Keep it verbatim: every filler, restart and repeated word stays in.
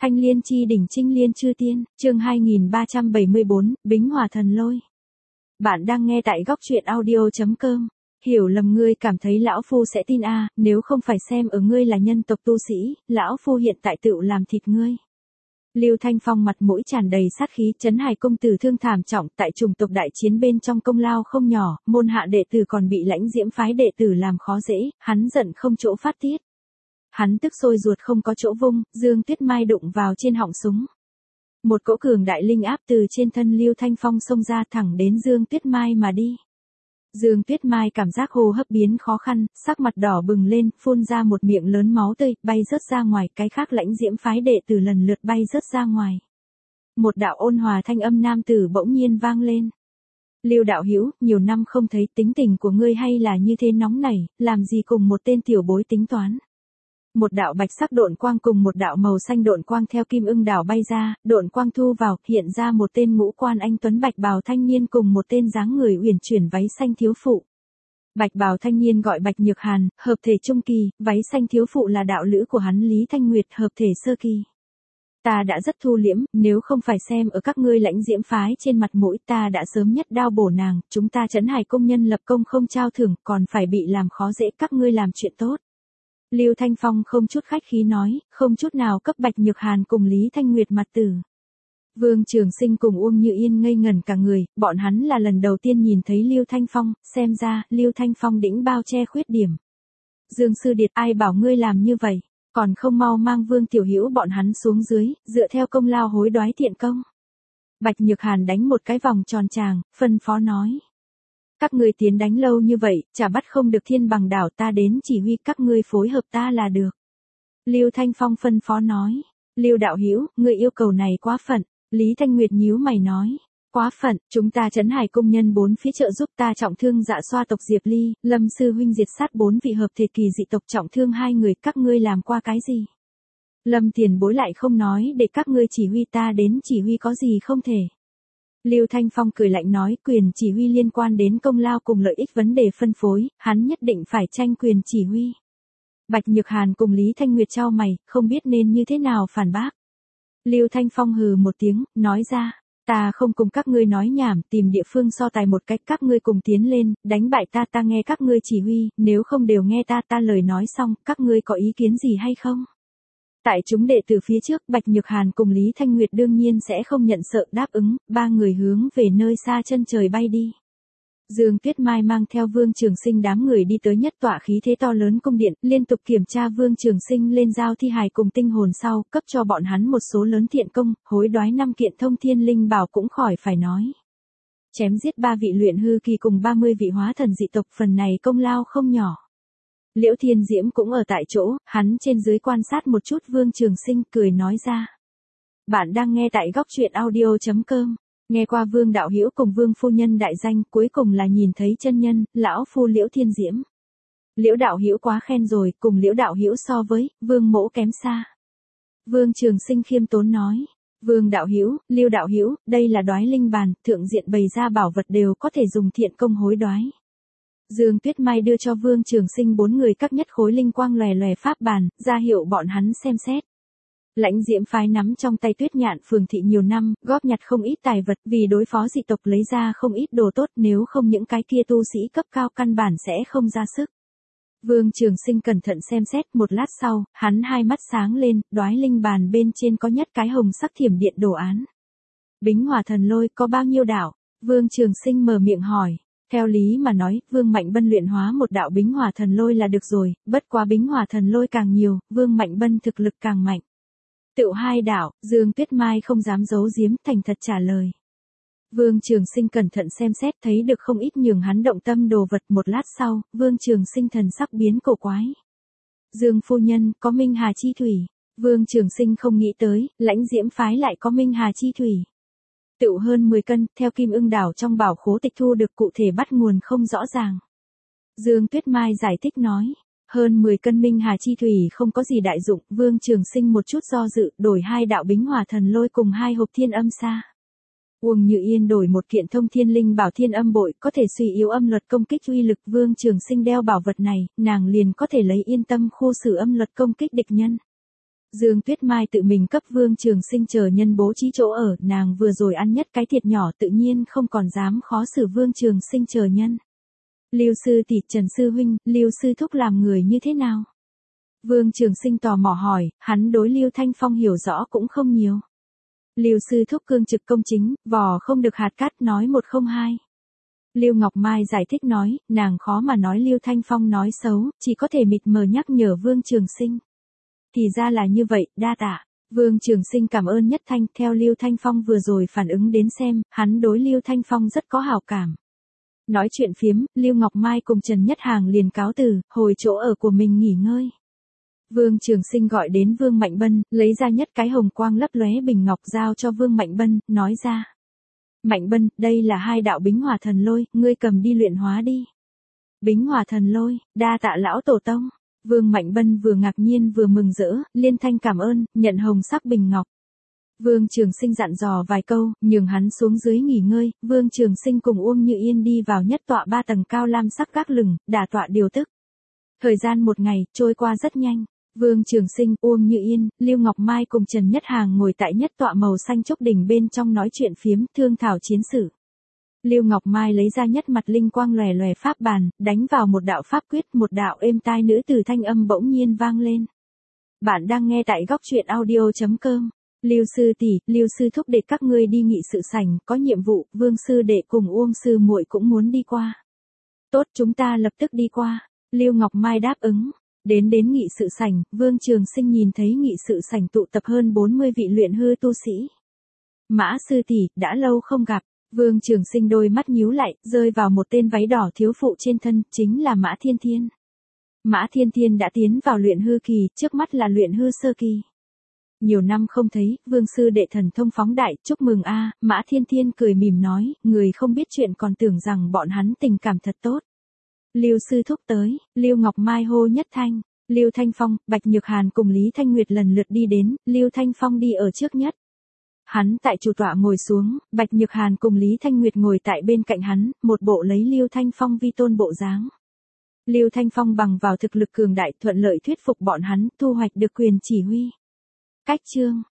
Thanh liên chi đỉnh trinh liên chư tiên, chương hai nghìn ba trăm bảy mươi bốn, Bính Hỏa Thần Lôi. Bạn đang nghe tại góc truyện audio chấm com. Hiểu lầm ngươi cảm thấy lão phu sẽ tin a, à, nếu không phải xem ở ngươi là nhân tộc tu sĩ, lão phu hiện tại tựu làm thịt ngươi. Lưu Thanh Phong mặt mũi tràn đầy sát khí, Trấn Hải công tử thương thảm trọng, tại chủng tộc đại chiến bên trong công lao không nhỏ, môn hạ đệ tử còn bị Lãnh Diễm phái đệ tử làm khó dễ, hắn giận không chỗ phát tiết. Hắn tức sôi ruột không có chỗ vung, Dương Tuyết Mai đụng vào trên họng súng. Một cỗ cường đại linh áp từ trên thân Lưu Thanh Phong xông ra thẳng đến Dương Tuyết Mai mà đi. Dương Tuyết Mai cảm giác hô hấp biến khó khăn, sắc mặt đỏ bừng lên, phun ra một miệng lớn máu tươi, bay rớt ra ngoài, cái khác Lãnh Diễm phái đệ tử lần lượt bay rớt ra ngoài. Một đạo ôn hòa thanh âm nam tử bỗng nhiên vang lên. Lưu đạo hữu, nhiều năm không thấy, tính tình của ngươi hay là như thế nóng nảy, làm gì cùng một tên tiểu bối tính toán. Một đạo bạch sắc độn quang cùng một đạo màu xanh độn quang theo Kim Ưng đảo bay ra, độn quang thu vào, hiện ra một tên ngũ quan anh tuấn bạch bào thanh niên cùng một tên dáng người uyển chuyển váy xanh thiếu phụ. Bạch bào thanh niên gọi Bạch Nhược Hàn, hợp thể trung kỳ, váy xanh thiếu phụ là đạo lữ của hắn Lý Thanh Nguyệt, hợp thể sơ kỳ. Ta đã rất thu liễm, nếu không phải xem ở các ngươi Lãnh Diễm phái trên mặt mũi, ta đã sớm nhất đao bổ nàng, chúng ta Trấn Hải công nhân lập công không trao thưởng, còn phải bị làm khó dễ các ngươi làm chuyện tốt. Lưu Thanh Phong không chút khách khí nói, không chút nào cấp Bạch Nhược Hàn cùng Lý Thanh Nguyệt mặt tử. Vương Trường Sinh cùng Uông Như Yên ngây ngẩn cả người, bọn hắn là lần đầu tiên nhìn thấy Lưu Thanh Phong, xem ra, Lưu Thanh Phong đĩnh bao che khuyết điểm. Dương Sư Điệt, ai bảo ngươi làm như vậy, còn không mau mang Vương Tiểu Hữu bọn hắn xuống dưới, dựa theo công lao hối đoái thiện công. Bạch Nhược Hàn đánh một cái vòng tròn tràng, phân phó nói. Các ngươi tiến đánh lâu như vậy, chả bắt không được Thiên Bằng đảo, ta đến chỉ huy các ngươi phối hợp ta là được. Lưu Thanh Phong phân phó nói. Lưu đạo hữu, ngươi yêu cầu này quá phận. Lý Thanh Nguyệt nhíu mày nói. Quá phận, chúng ta Trấn Hải công nhân bốn phía trợ giúp ta trọng thương Dạ Xoa tộc Diệp Ly, Lâm sư huynh diệt sát bốn vị hợp thể kỳ dị tộc trọng thương hai người, các ngươi làm qua cái gì? Lâm tiền bối lại không nói để các ngươi chỉ huy, ta đến chỉ huy có gì không thể. Lưu Thanh Phong cười lạnh nói, quyền chỉ huy liên quan đến công lao cùng lợi ích vấn đề phân phối, hắn nhất định phải tranh quyền chỉ huy. Bạch Nhược Hàn cùng Lý Thanh Nguyệt chau mày, không biết nên như thế nào phản bác. Lưu Thanh Phong hừ một tiếng, nói ra, ta không cùng các ngươi nói nhảm, tìm địa phương so tài một cách, các ngươi cùng tiến lên, đánh bại ta, ta nghe các ngươi chỉ huy, nếu không đều nghe ta, ta lời nói xong, các ngươi có ý kiến gì hay không? Tại chúng đệ tử phía trước, Bạch Nhược Hàn cùng Lý Thanh Nguyệt đương nhiên sẽ không nhận sợ, đáp ứng, ba người hướng về nơi xa chân trời bay đi. Dương Tuyết Mai mang theo Vương Trường Sinh đám người đi tới nhất tọa khí thế to lớn cung điện, liên tục kiểm tra Vương Trường Sinh lên giao thi hài cùng tinh hồn sau, cấp cho bọn hắn một số lớn thiện công, hối đoái năm kiện thông thiên linh bảo cũng khỏi phải nói. Chém giết ba vị luyện hư kỳ cùng ba mươi vị hóa thần dị tộc, phần này công lao không nhỏ. Liễu Thiên Diễm cũng ở tại chỗ, hắn trên dưới quan sát một chút Vương Trường Sinh, cười nói ra. Bạn đang nghe tại góc truyện audio chấm com, nghe qua Vương đạo hữu cùng Vương phu nhân đại danh, cuối cùng là nhìn thấy chân nhân, lão phu Liễu Thiên Diễm. Liễu đạo hữu quá khen rồi, cùng Liễu đạo hữu so với, Vương mỗ kém xa. Vương Trường Sinh khiêm tốn nói. Vương đạo hữu, Lưu đạo hữu, đây là đoái linh bàn, thượng diện bày ra bảo vật đều có thể dùng thiện công hối đoái. Dương Tuyết Mai đưa cho Vương Trường Sinh bốn người các nhất khối linh quang lòe lòe pháp bàn, ra hiệu bọn hắn xem xét. Lãnh Diễm phái nắm trong tay Tuyết Nhạn phường thị nhiều năm, góp nhặt không ít tài vật, vì đối phó dị tộc lấy ra không ít đồ tốt, nếu không những cái kia tu sĩ cấp cao căn bản sẽ không ra sức. Vương Trường Sinh cẩn thận xem xét, một lát sau, hắn hai mắt sáng lên, đoái linh bàn bên trên có nhất cái hồng sắc thiểm điện đồ án. Bính Hỏa Thần Lôi có bao nhiêu đạo? Vương Trường Sinh mở miệng hỏi. Theo lý mà nói, Vương Mạnh Bân luyện hóa một đạo Bính Hỏa Thần Lôi là được rồi, bất quá Bính Hỏa Thần Lôi càng nhiều, Vương Mạnh Bân thực lực càng mạnh. Tựu hai đạo, Dương Tuyết Mai không dám giấu giếm, thành thật trả lời. Vương Trường Sinh cẩn thận xem xét, thấy được không ít nhường hắn động tâm đồ vật, một lát sau, Vương Trường Sinh thần sắc biến cổ quái. Dương phu nhân, có Minh Hà chi thủy. Vương Trường Sinh không nghĩ tới, Lãnh Diễm phái lại có Minh Hà chi thủy. Tựu hơn mười cân, theo Kim Ưng đảo trong bảo khố tịch thu được, cụ thể bắt nguồn không rõ ràng. Dương Tuyết Mai giải thích nói, hơn mười cân Minh Hà chi thủy không có gì đại dụng, Vương Trường Sinh một chút do dự, đổi hai đạo Bính Hỏa Thần Lôi cùng hai hộp Thiên Âm Sa. Uông Như Yên đổi một kiện thông thiên linh bảo Thiên Âm Bội, có thể suy yếu âm luật công kích uy lực. Vương Trường Sinh đeo bảo vật này, nàng liền có thể lấy yên tâm khu xử âm luật công kích địch nhân. Dương Tuyết Mai tự mình cấp Vương Trường Sinh chờ nhân bố trí chỗ ở, nàng vừa rồi ăn nhất cái thiệt nhỏ tự nhiên không còn dám khó xử Vương Trường Sinh chờ nhân. Lưu sư tỷ, Trần sư huynh, Lưu sư thúc làm người như thế nào? Vương Trường Sinh tò mò hỏi, hắn đối Lưu Thanh Phong hiểu rõ cũng không nhiều. Lưu sư thúc cương trực công chính, vò không được hạt cát, nói một không hai. Lưu Ngọc Mai giải thích nói, nàng khó mà nói Lưu Thanh Phong nói xấu, chỉ có thể mịt mờ nhắc nhở Vương Trường Sinh. Thì ra là như vậy, đa tạ. Vương Trường Sinh cảm ơn nhất thanh, theo Lưu Thanh Phong vừa rồi phản ứng đến xem, hắn đối Lưu Thanh Phong rất có hảo cảm. Nói chuyện phiếm, Lưu Ngọc Mai cùng Trần Nhất Hàng liền cáo từ, hồi chỗ ở của mình nghỉ ngơi. Vương Trường Sinh gọi đến Vương Mạnh Bân, lấy ra nhất cái hồng quang lấp lóe bình ngọc giao cho Vương Mạnh Bân, nói ra. Mạnh Bân, đây là hai đạo bính hỏa thần lôi, ngươi cầm đi luyện hóa đi. Bính hỏa thần lôi, đa tạ lão tổ tông. Vương Mạnh Bân vừa ngạc nhiên vừa mừng rỡ, liên thanh cảm ơn, nhận hồng sắc bình ngọc. Vương Trường Sinh dặn dò vài câu, nhường hắn xuống dưới nghỉ ngơi, Vương Trường Sinh cùng Uông Như Yên đi vào nhất tọa ba tầng cao lam sắc gác lửng, đả tọa điều tức. Thời gian một ngày, trôi qua rất nhanh. Vương Trường Sinh, Uông Như Yên, Lưu Ngọc Mai cùng Trần Nhất Hàng ngồi tại nhất tọa màu xanh trúc đỉnh bên trong nói chuyện phiếm, thương thảo chiến sự. Lưu Ngọc Mai lấy ra nhất mặt linh quang lòe lòe pháp bàn, đánh vào một đạo pháp quyết, một đạo êm tai nữ từ thanh âm bỗng nhiên vang lên. Bạn đang nghe tại góc truyện audio chấm com. Lưu sư tỷ, Lưu sư thúc đệ các ngươi đi nghị sự sảnh, có nhiệm vụ, Vương sư đệ cùng Uông sư muội cũng muốn đi qua. Tốt, chúng ta lập tức đi qua. Lưu Ngọc Mai đáp ứng. Đến đến nghị sự sảnh, Vương Trường Sinh nhìn thấy nghị sự sảnh tụ tập hơn bốn mươi vị luyện hư tu sĩ. Mã sư tỷ, đã lâu không gặp. Vương Trường Sinh đôi mắt nhíu lại, rơi vào một tên váy đỏ thiếu phụ trên thân, chính là Mã Thiên Thiên. Mã Thiên Thiên đã tiến vào luyện hư kỳ, trước mắt là luyện hư sơ kỳ. Nhiều năm không thấy, Vương sư đệ thần thông phóng đại, chúc mừng a. Mã Thiên Thiên cười mỉm nói, người không biết chuyện còn tưởng rằng bọn hắn tình cảm thật tốt. Lưu sư thúc tới, Lưu Ngọc Mai hô nhất thanh, Lưu Thanh Phong, Bạch Nhược Hàn cùng Lý Thanh Nguyệt lần lượt đi đến, Lưu Thanh Phong đi ở trước nhất. Hắn tại chủ tọa ngồi xuống, Bạch Nhược Hàn cùng Lý Thanh Nguyệt ngồi tại bên cạnh hắn, một bộ lấy Lưu Thanh Phong vi tôn bộ dáng. Lưu Thanh Phong bằng vào thực lực cường đại thuận lợi thuyết phục bọn hắn, thu hoạch được quyền chỉ huy. Cách chương,